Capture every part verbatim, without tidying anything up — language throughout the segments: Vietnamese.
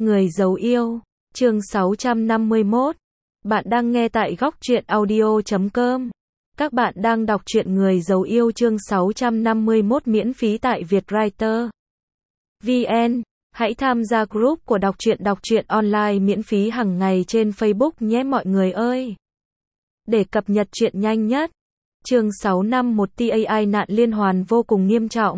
Người giấu yêu, chương sáu trăm năm mươi mốt. Bạn đang nghe tại góc truyện audio chấm com. Các bạn đang đọc truyện Người giấu yêu chương sáu trăm năm mươi mốt miễn phí tại Vietwriter vê en. Hãy tham gia group của đọc truyện đọc truyện online miễn phí hàng ngày trên Facebook nhé mọi người ơi. Để cập nhật truyện nhanh nhất. Chương sáu trăm năm mươi mốt tai nạn liên hoàn vô cùng nghiêm trọng.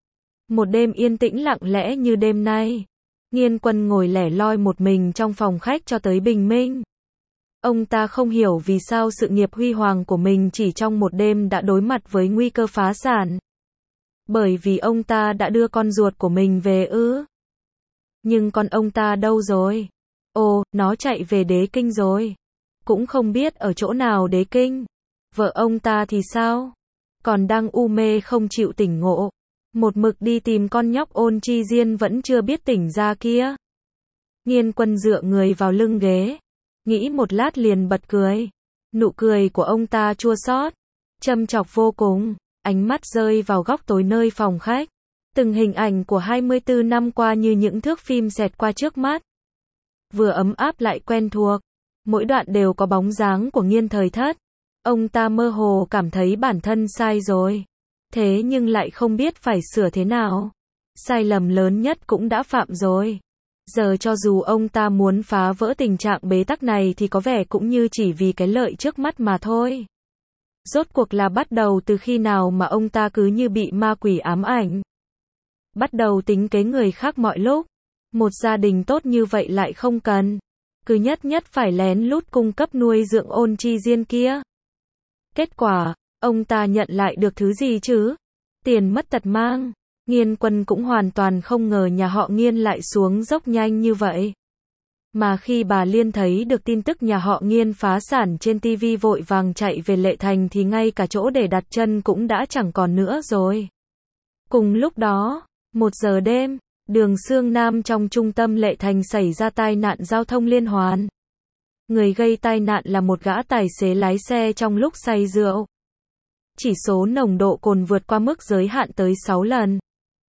Một đêm yên tĩnh lặng lẽ như đêm nay. Nghiên Quân ngồi lẻ loi một mình trong phòng khách cho tới bình minh. Ông ta không hiểu vì sao sự nghiệp huy hoàng của mình chỉ trong một đêm đã đối mặt với nguy cơ phá sản. Bởi vì ông ta đã đưa con ruột của mình về ư. Nhưng con ông ta đâu rồi? Ồ, nó chạy về Đế Kinh rồi. Cũng không biết ở chỗ nào Đế Kinh. Vợ ông ta thì sao? Còn đang u mê không chịu tỉnh ngộ. Một mực đi tìm con nhóc Ôn Chi Diên vẫn chưa biết tỉnh ra kia. Nghiên Quân dựa người vào lưng ghế. Nghĩ một lát liền bật cười. Nụ cười của ông ta chua xót, châm chọc vô cùng. Ánh mắt rơi vào góc tối nơi phòng khách. Từng hình ảnh của hai mươi tư năm qua như những thước phim xẹt qua trước mắt. Vừa ấm áp lại quen thuộc. Mỗi đoạn đều có bóng dáng của Nghiên Thời Thất. Ông ta mơ hồ cảm thấy bản thân sai rồi. Thế nhưng lại không biết phải sửa thế nào. Sai lầm lớn nhất cũng đã phạm rồi. Giờ cho dù ông ta muốn phá vỡ tình trạng bế tắc này thì có vẻ cũng như chỉ vì cái lợi trước mắt mà thôi. Rốt cuộc là bắt đầu từ khi nào mà ông ta cứ như bị ma quỷ ám ảnh. Bắt đầu tính kế người khác mọi lúc. Một gia đình tốt như vậy lại không cần. Cứ nhất nhất phải lén lút cung cấp nuôi dưỡng Ôn Chi Diên kia. Kết quả, ông ta nhận lại được thứ gì chứ? Tiền mất tật mang. Nghiên Quân cũng hoàn toàn không ngờ nhà họ Nghiên lại xuống dốc nhanh như vậy. Mà khi bà Liên thấy được tin tức nhà họ Nghiên phá sản trên ti vi vội vàng chạy về Lệ Thành thì ngay cả chỗ để đặt chân cũng đã chẳng còn nữa rồi. Cùng lúc đó, một giờ đêm, đường Sương Nam trong trung tâm Lệ Thành xảy ra tai nạn giao thông liên hoàn. Người gây tai nạn là một gã tài xế lái xe trong lúc say rượu. Chỉ số nồng độ cồn vượt qua mức giới hạn tới sáu lần.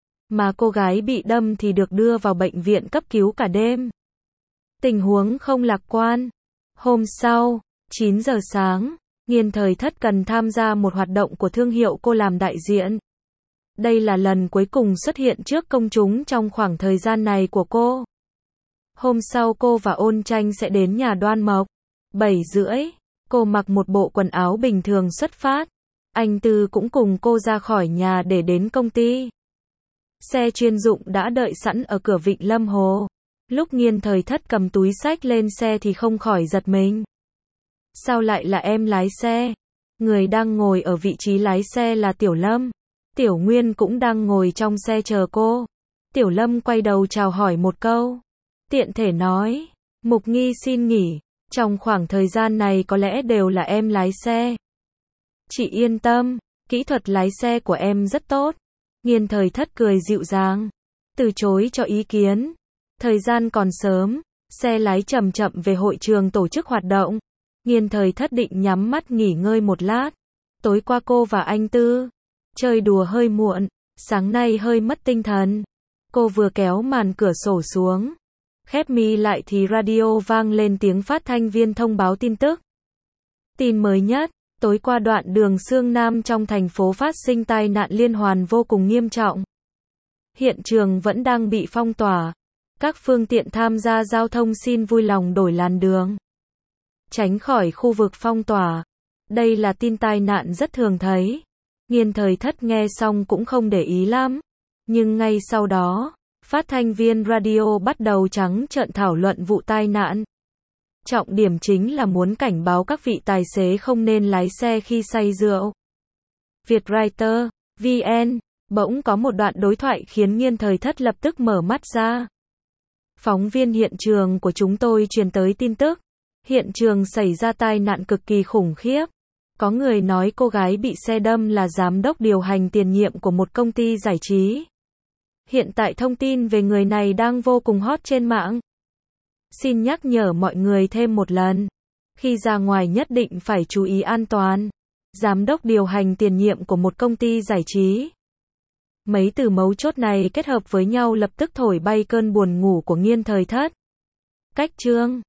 Mà cô gái bị đâm thì được đưa vào bệnh viện cấp cứu cả đêm. Tình huống không lạc quan. Hôm sau, chín giờ sáng, Nghiên Thời Thất cần tham gia một hoạt động của thương hiệu cô làm đại diện. Đây là lần cuối cùng xuất hiện trước công chúng trong khoảng thời gian này của cô. Hôm sau cô và Ôn Tranh sẽ đến nhà Đoan Mộc. bảy rưỡi, cô mặc một bộ quần áo bình thường xuất phát. Anh Tư cũng cùng cô ra khỏi nhà để đến công ty. Xe chuyên dụng đã đợi sẵn ở cửa Vịnh Lâm Hồ. Lúc Nghiên Thời Thất cầm túi xách lên xe thì không khỏi giật mình. Sao lại là em lái xe? Người đang ngồi ở vị trí lái xe là Tiểu Lâm. Tiểu Nguyên cũng đang ngồi trong xe chờ cô. Tiểu Lâm quay đầu chào hỏi một câu. Tiện thể nói, Mục Nghi xin nghỉ. Trong khoảng thời gian này có lẽ đều là em lái xe. Chị yên tâm, kỹ thuật lái xe của em rất tốt. Nghiên Thời Thất cười dịu dàng, từ chối cho ý kiến. Thời gian còn sớm, xe lái chậm chậm về hội trường tổ chức hoạt động. Nghiên Thời Thất định nhắm mắt nghỉ ngơi một lát. Tối qua cô và anh Tư chơi đùa hơi muộn, sáng nay hơi mất tinh thần. Cô vừa kéo màn cửa sổ xuống, khép mi lại thì radio vang lên tiếng phát thanh viên thông báo tin tức. Tin mới nhất, tối qua đoạn đường Sương Nam trong thành phố phát sinh tai nạn liên hoàn vô cùng nghiêm trọng. Hiện trường vẫn đang bị phong tỏa. Các phương tiện tham gia giao thông xin vui lòng đổi làn đường, tránh khỏi khu vực phong tỏa. Đây là tin tai nạn rất thường thấy. Nghiên Thời Thất nghe xong cũng không để ý lắm. Nhưng ngay sau đó, phát thanh viên radio bắt đầu trắng trợn thảo luận vụ tai nạn. Trọng điểm chính là muốn cảnh báo các vị tài xế không nên lái xe khi say rượu. Vietwriter vê en, bỗng có một đoạn đối thoại khiến Nghiên Thời Thất lập tức mở mắt ra. Phóng viên hiện trường của chúng tôi truyền tới tin tức. Hiện trường xảy ra tai nạn cực kỳ khủng khiếp. Có người nói cô gái bị xe đâm là giám đốc điều hành tiền nhiệm của một công ty giải trí. Hiện tại thông tin về người này đang vô cùng hot trên mạng. Xin nhắc nhở mọi người thêm một lần. Khi ra ngoài nhất định phải chú ý an toàn. Giám đốc điều hành tiền nhiệm của một công ty giải trí. Mấy từ mấu chốt này kết hợp với nhau lập tức thổi bay cơn buồn ngủ của Nghiên Thời Thất. Cách chương